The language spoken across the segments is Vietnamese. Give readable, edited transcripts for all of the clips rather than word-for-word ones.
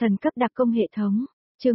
Thần cấp đặc công hệ thống, chương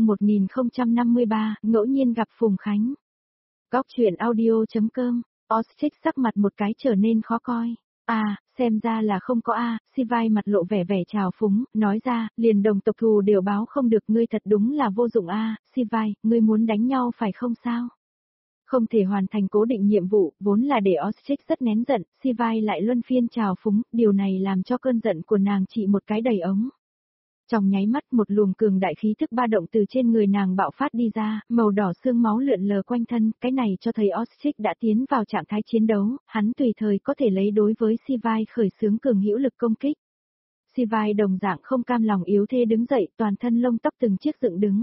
1053, ngẫu nhiên gặp Phùng Khánh. Góc truyện audio.com, Ostrich sắc mặt một cái trở nên khó coi. Xem ra là không có Sivai mặt lộ vẻ vẻ trào phúng, nói ra, liền đồng tộc thù đều báo không được, ngươi thật đúng là vô dụng Sivai, ngươi muốn đánh nhau phải không sao? Không thể hoàn thành cố định nhiệm vụ, vốn là để Ostrich rất nén giận, Sivai lại luân phiên trào phúng, điều này làm cho cơn giận của nàng chỉ một cái đầy ống. Trong nháy mắt một luồng cường đại khí thức ba động từ trên người nàng bạo phát đi ra, màu đỏ xương máu lượn lờ quanh thân, cái này cho thấy Ostrich đã tiến vào trạng thái chiến đấu, hắn tùy thời có thể lấy đối với Sivai khởi xướng cường hữu lực công kích. Sivai đồng dạng không cam lòng yếu thế đứng dậy, toàn thân lông tóc từng chiếc dựng đứng.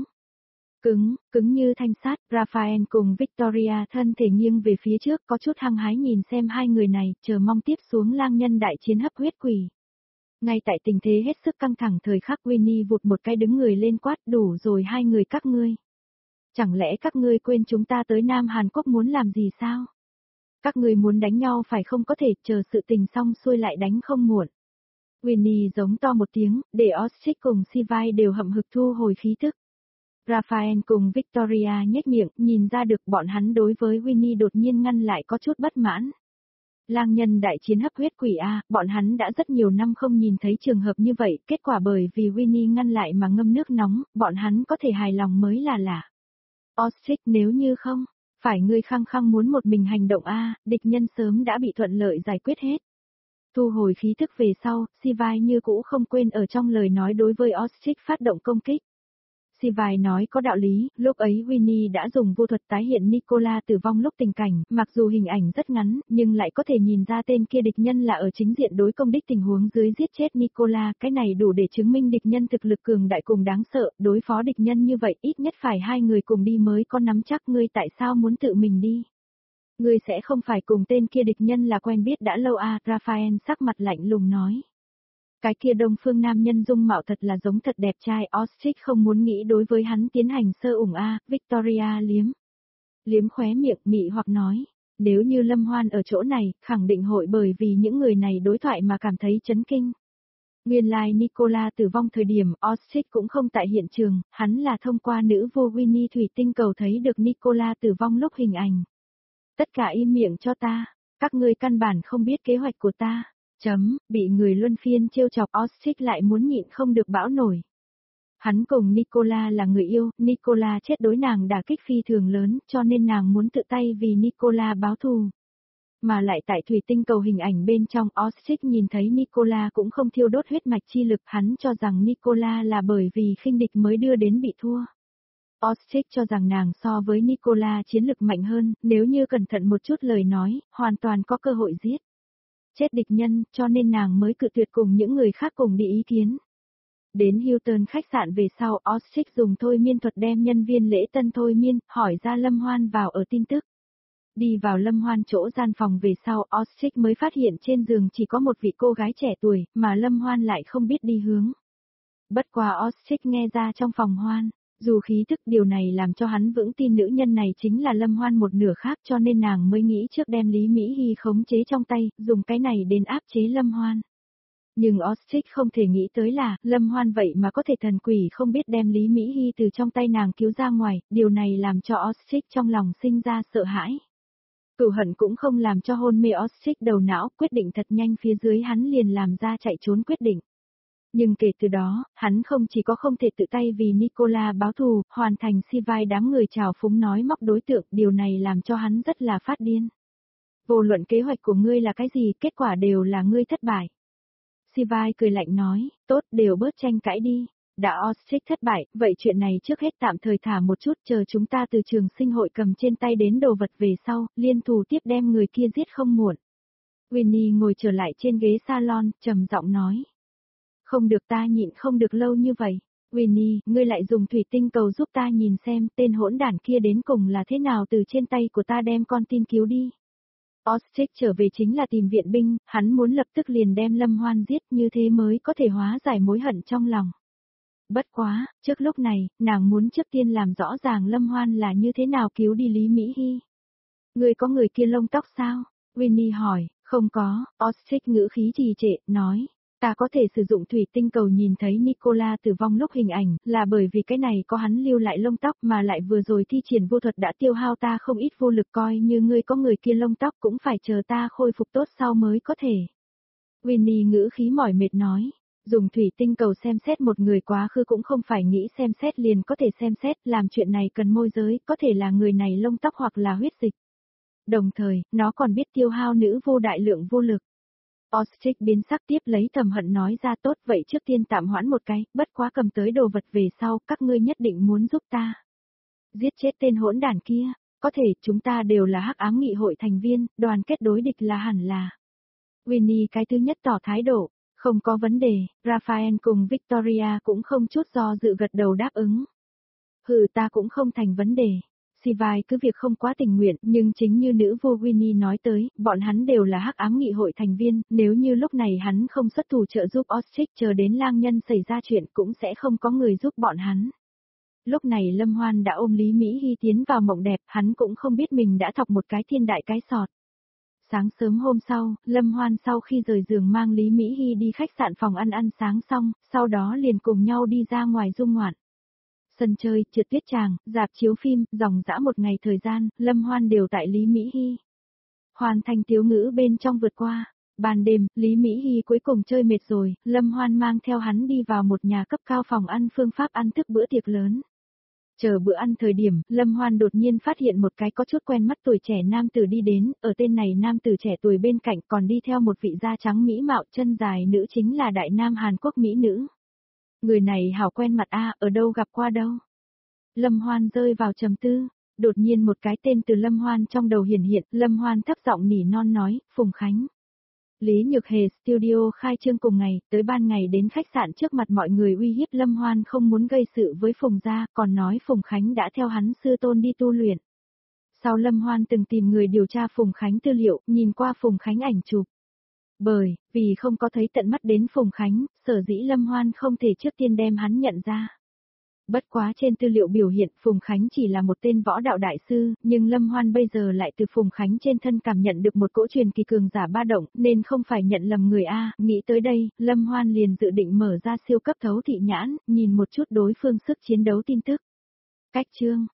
Cứng như thanh sắt, Raphael cùng Victoria thân thể nghiêng về phía trước có chút hăng hái nhìn xem hai người này, chờ mong tiếp xuống lang nhân đại chiến hấp huyết quỷ. Ngay tại tình thế hết sức căng thẳng thời khắc Winnie vụt một cái đứng người lên quát, đủ rồi hai người các ngươi. Chẳng lẽ các ngươi quên chúng ta tới Nam Hàn Quốc muốn làm gì sao? Các ngươi muốn đánh nhau phải không, có thể chờ sự tình xong xuôi lại đánh không muộn. Winnie giống to một tiếng, để Ostrich cùng Sivai đều hậm hực thu hồi khí thức. Raphael cùng Victoria nhếch miệng, nhìn ra được bọn hắn đối với Winnie đột nhiên ngăn lại có chút bất mãn. Lang nhân đại chiến hấp huyết quỷ bọn hắn đã rất nhiều năm không nhìn thấy trường hợp như vậy, kết quả bởi vì Winnie ngăn lại mà ngâm nước nóng, bọn hắn có thể hài lòng mới là lạ. Ostrich, nếu như không, phải ngươi khăng khăng muốn một mình hành động địch nhân sớm đã bị thuận lợi giải quyết hết. Thu hồi khí thức về sau, Sivai như cũ không quên ở trong lời nói đối với Ostrich phát động công kích. Sivai nói có đạo lý, lúc ấy Winnie đã dùng vô thuật tái hiện Nicola tử vong lúc tình cảnh, mặc dù hình ảnh rất ngắn, nhưng lại có thể nhìn ra tên kia địch nhân là ở chính diện đối công đích tình huống dưới giết chết Nicola, cái này đủ để chứng minh địch nhân thực lực cường đại cùng đáng sợ, đối phó địch nhân như vậy ít nhất phải hai người cùng đi mới có nắm chắc. Ngươi tại sao muốn tự mình đi? Ngươi sẽ không phải cùng tên kia địch nhân là quen biết đã lâu Raphael sắc mặt lạnh lùng nói. Cái kia đông phương nam nhân dung mạo thật là giống thật đẹp trai, Ostrich không muốn nghĩ đối với hắn tiến hành sơ ủng Victoria liếm khóe miệng mị hoặc nói, nếu như Lâm Hoan ở chỗ này, khẳng định hội bởi vì những người này đối thoại mà cảm thấy chấn kinh. Nguyên lai Nicola tử vong thời điểm Ostrich cũng không tại hiện trường, hắn là thông qua nữ vô Winnie thủy tinh cầu thấy được Nicola tử vong lúc hình ảnh. Tất cả im miệng cho ta, các ngươi căn bản không biết kế hoạch của ta. Bị người luân phiên trêu chọc, Ostrich lại muốn nhịn không được bão nổi. Hắn cùng Nicola là người yêu, Nicola chết đối nàng đả kích phi thường lớn, cho nên nàng muốn tự tay vì Nicola báo thù. Mà lại tại thủy tinh cầu hình ảnh bên trong, Ostrich nhìn thấy Nicola cũng không thiêu đốt huyết mạch chi lực, hắn cho rằng Nicola là bởi vì khinh địch mới đưa đến bị thua. Ostrich cho rằng nàng so với Nicola chiến lực mạnh hơn, nếu như cẩn thận một chút lời nói, hoàn toàn có cơ hội giết chết địch nhân, cho nên nàng mới cự tuyệt cùng những người khác cùng đi ý kiến. Đến Hilton khách sạn về sau, Ostrich dùng thôi miên thuật đem nhân viên lễ tân thôi miên, hỏi ra Lâm Hoan vào ở tin tức. Đi vào Lâm Hoan chỗ gian phòng về sau, Ostrich mới phát hiện trên giường chỉ có một vị cô gái trẻ tuổi, mà Lâm Hoan lại không biết đi hướng. Bất quá Ostrich nghe ra trong phòng Hoan, dù khí thức, điều này làm cho hắn vững tin nữ nhân này chính là Lâm Hoan một nửa khác, cho nên nàng mới nghĩ trước đem Lý Mỹ Hy khống chế trong tay, dùng cái này đến áp chế Lâm Hoan. Nhưng Ostrich không thể nghĩ tới là, Lâm Hoan vậy mà có thể thần quỷ không biết đem Lý Mỹ Hy từ trong tay nàng cứu ra ngoài, điều này làm cho Ostrich trong lòng sinh ra sợ hãi. Cửu hận cũng không làm cho hôn mê Ostrich đầu não, quyết định thật nhanh phía dưới hắn liền làm ra chạy trốn quyết định. Nhưng kể từ đó, hắn không chỉ có không thể tự tay vì Nicola báo thù, hoàn thành Sivai đám người trào phúng nói móc đối tượng, điều này làm cho hắn rất là phát điên. Vô luận kế hoạch của ngươi là cái gì, kết quả đều là ngươi thất bại. Sivai cười lạnh nói, tốt, đều bớt tranh cãi đi. Đã Ostrich thất bại, vậy chuyện này trước hết tạm thời thả một chút, chờ chúng ta từ trường sinh hội cầm trên tay đến đồ vật về sau, liên thủ tiếp đem người kia giết không muộn. Winnie ngồi trở lại trên ghế salon, trầm giọng nói. Không được, ta nhịn không được lâu như vậy. Winnie, ngươi lại dùng thủy tinh cầu giúp ta nhìn xem tên hỗn đản kia đến cùng là thế nào từ trên tay của ta đem con tin cứu đi. Ostrich trở về chính là tìm viện binh, hắn muốn lập tức liền đem Lâm Hoan giết, như thế mới có thể hóa giải mối hận trong lòng. Bất quá, trước lúc này, nàng muốn trước tiên làm rõ ràng Lâm Hoan là như thế nào cứu đi Lý Mỹ Hy. Ngươi có người kia lông tóc sao? Winnie hỏi. Không có, Ostrich ngữ khí trì trệ, nói. Ta có thể sử dụng thủy tinh cầu nhìn thấy Nicola tử vong lúc hình ảnh, là bởi vì cái này có hắn lưu lại lông tóc mà lại vừa rồi thi triển vô thuật đã tiêu hao ta không ít vô lực, coi như ngươi có người kia lông tóc cũng phải chờ ta khôi phục tốt sau mới có thể. Winnie ngữ khí mỏi mệt nói, dùng thủy tinh cầu xem xét một người quá khứ cũng không phải nghĩ xem xét liền có thể xem xét, làm chuyện này cần môi giới, có thể là người này lông tóc hoặc là huyết dịch. Đồng thời, nó còn biết tiêu hao nữ vô đại lượng vô lực. Ostrich biến sắc tiếp lấy thầm hận nói ra tốt vậy trước tiên tạm hoãn một cái, bất quá cầm tới đồ vật về sau, các ngươi nhất định muốn giúp ta. Giết chết tên hỗn đản kia, có thể chúng ta đều là hắc ám nghị hội thành viên, đoàn kết đối địch là hẳn là. Winnie cái thứ nhất tỏ thái độ, không có vấn đề, Raphael cùng Victoria cũng không chút do dự gật đầu đáp ứng. Hừ ta cũng không thành vấn đề. Sivai cứ việc không quá tình nguyện, nhưng chính như nữ vô Winnie nói tới, bọn hắn đều là hắc ám nghị hội thành viên, nếu như lúc này hắn không xuất thủ trợ giúp Ostrich chờ đến lang nhân xảy ra chuyện cũng sẽ không có người giúp bọn hắn. Lúc này Lâm Hoan đã ôm Lý Mỹ Hy tiến vào mộng đẹp, hắn cũng không biết mình đã thọc một cái thiên đại cái sọt. Sáng sớm hôm sau, Lâm Hoan sau khi rời giường mang Lý Mỹ Hy đi khách sạn phòng ăn sáng xong, sau đó liền cùng nhau đi ra ngoài dung ngoạn. Sân chơi, trượt tuyết tràng, rạp chiếu phim, dòng dã một ngày thời gian, Lâm Hoan đều tại Lý Mỹ Hy. Hoàn thành tiếu ngữ bên trong vượt qua. Ban đêm, Lý Mỹ Hy cuối cùng chơi mệt rồi, Lâm Hoan mang theo hắn đi vào một nhà cấp cao phòng ăn phương pháp ăn thức bữa tiệc lớn. Chờ bữa ăn thời điểm, Lâm Hoan đột nhiên phát hiện một cái có chút quen mắt tuổi trẻ nam tử đi đến, ở tên này nam tử trẻ tuổi bên cạnh còn đi theo một vị da trắng mỹ mạo chân dài nữ chính là đại nam Hàn Quốc mỹ nữ. Người này hảo quen mặt ở đâu gặp qua đâu. Lâm Hoan rơi vào trầm tư, đột nhiên một cái tên từ Lâm Hoan trong đầu hiển hiện, Lâm Hoan thấp giọng nỉ non nói, Phùng Khánh. Lý Nhược Hề studio khai trương cùng ngày, tới ban ngày đến khách sạn trước mặt mọi người uy hiếp Lâm Hoan không muốn gây sự với Phùng gia, còn nói Phùng Khánh đã theo hắn sư tôn đi tu luyện. Sau Lâm Hoan từng tìm người điều tra Phùng Khánh tư liệu, nhìn qua Phùng Khánh ảnh chụp. Vì không có thấy tận mắt đến Phùng Khánh, sở dĩ Lâm Hoan không thể trước tiên đem hắn nhận ra. Bất quá trên tư liệu biểu hiện Phùng Khánh chỉ là một tên võ đạo đại sư, nhưng Lâm Hoan bây giờ lại từ Phùng Khánh trên thân cảm nhận được một cỗ truyền kỳ cường giả ba động, nên không phải nhận lầm người nghĩ tới đây, Lâm Hoan liền dự định mở ra siêu cấp thấu thị nhãn, nhìn một chút đối phương sức chiến đấu tin tức. Cách chương